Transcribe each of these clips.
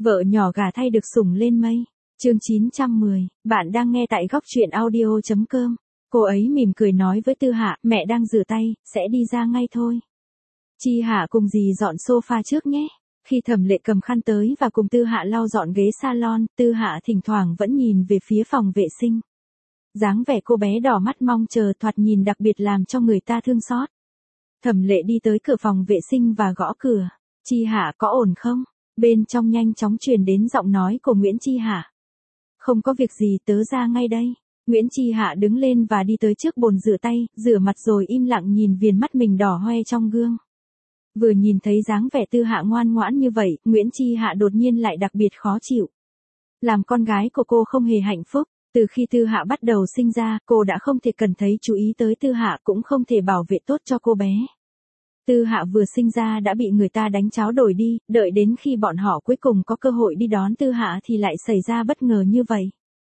Vợ nhỏ gà thay được sủng lên mây. Chương 910, bạn đang nghe tại góc truyện audio.com. Cô ấy mỉm cười nói với Tư Hạ, mẹ đang rửa tay, sẽ đi ra ngay thôi. Chi Hạ cùng dì dọn sofa trước nhé. Khi Thẩm Lệ cầm khăn tới và cùng Tư Hạ lau dọn ghế salon, Tư Hạ thỉnh thoảng vẫn nhìn về phía phòng vệ sinh. Dáng vẻ cô bé đỏ mắt mong chờ thoạt nhìn đặc biệt làm cho người ta thương xót. Thẩm Lệ đi tới cửa phòng vệ sinh và gõ cửa. Chi Hạ có ổn không? Bên trong nhanh chóng truyền đến giọng nói của Nguyễn Chi Hạ. Không có việc gì, tớ ra ngay đây. Nguyễn Chi Hạ đứng lên và đi tới trước bồn rửa tay, rửa mặt rồi im lặng nhìn viền mắt mình đỏ hoe trong gương. Vừa nhìn thấy dáng vẻ Tư Hạ ngoan ngoãn như vậy, Nguyễn Chi Hạ đột nhiên lại đặc biệt khó chịu. Làm con gái của cô không hề hạnh phúc, từ khi Tư Hạ bắt đầu sinh ra, cô đã không thể cần thấy chú ý tới Tư Hạ, cũng không thể bảo vệ tốt cho cô bé. Tư Hạ vừa sinh ra đã bị người ta đánh cháo đổi đi, đợi đến khi bọn họ cuối cùng có cơ hội đi đón Tư Hạ thì lại xảy ra bất ngờ như vậy.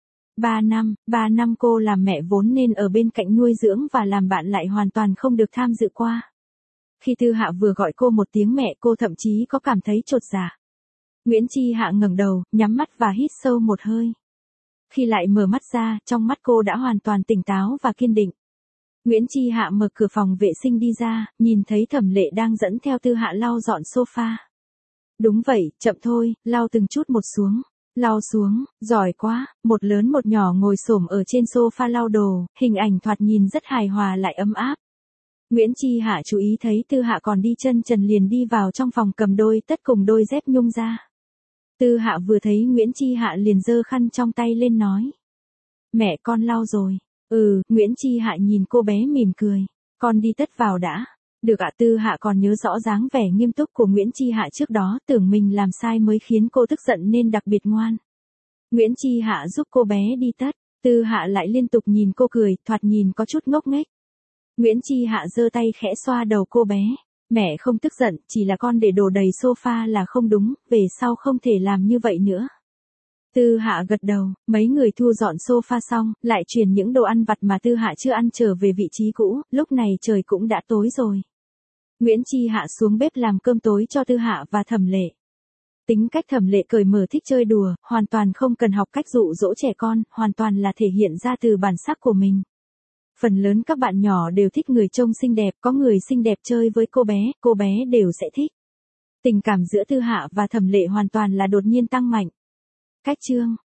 3 năm cô làm mẹ vốn nên ở bên cạnh nuôi dưỡng và làm bạn lại hoàn toàn không được tham dự qua. Khi Tư Hạ vừa gọi cô một tiếng mẹ, cô thậm chí có cảm thấy chột dạ. Nguyễn Chi Hạ ngẩng đầu, nhắm mắt và hít sâu một hơi. Khi lại mở mắt ra, trong mắt cô đã hoàn toàn tỉnh táo và kiên định. Nguyễn Chi Hạ mở cửa phòng vệ sinh đi ra, nhìn thấy Thẩm Lệ đang dẫn theo Tư Hạ lau dọn sofa. Đúng vậy, chậm thôi, lau từng chút một xuống. Lau xuống, giỏi quá, một lớn một nhỏ ngồi xổm ở trên sofa lau đồ, hình ảnh thoạt nhìn rất hài hòa lại ấm áp. Nguyễn Chi Hạ chú ý thấy Tư Hạ còn đi chân trần liền đi vào trong phòng cầm đôi tất cùng đôi dép nhung ra. Tư Hạ vừa thấy Nguyễn Chi Hạ liền giơ khăn trong tay lên nói. Mẹ con lau rồi. Nguyễn Chi Hạ nhìn cô bé mỉm cười. Con đi tất vào đã. Được ạ. Tư Hạ còn nhớ rõ dáng vẻ nghiêm túc của Nguyễn Chi Hạ trước đó, tưởng mình làm sai mới khiến cô tức giận nên đặc biệt ngoan. Nguyễn Chi Hạ giúp cô bé đi tất. Tư Hạ lại liên tục nhìn cô cười, thoạt nhìn có chút ngốc nghếch. Nguyễn Chi Hạ giơ tay khẽ xoa đầu cô bé. Mẹ không tức giận, chỉ là con để đồ đầy sofa là không đúng, về sau không thể làm như vậy nữa. Tư Hạ gật đầu, mấy người thu dọn sofa xong, lại chuyển những đồ ăn vặt mà Tư Hạ chưa ăn trở về vị trí cũ, lúc này trời cũng đã tối rồi. Nguyễn Chi Hạ xuống bếp làm cơm tối cho Tư Hạ và Thẩm Lệ. Tính cách Thẩm Lệ cởi mở thích chơi đùa, hoàn toàn không cần học cách dụ dỗ trẻ con, hoàn toàn là thể hiện ra từ bản sắc của mình. Phần lớn các bạn nhỏ đều thích người trông xinh đẹp, có người xinh đẹp chơi với cô bé đều sẽ thích. Tình cảm giữa Tư Hạ và Thẩm Lệ hoàn toàn là đột nhiên tăng mạnh. Cách chương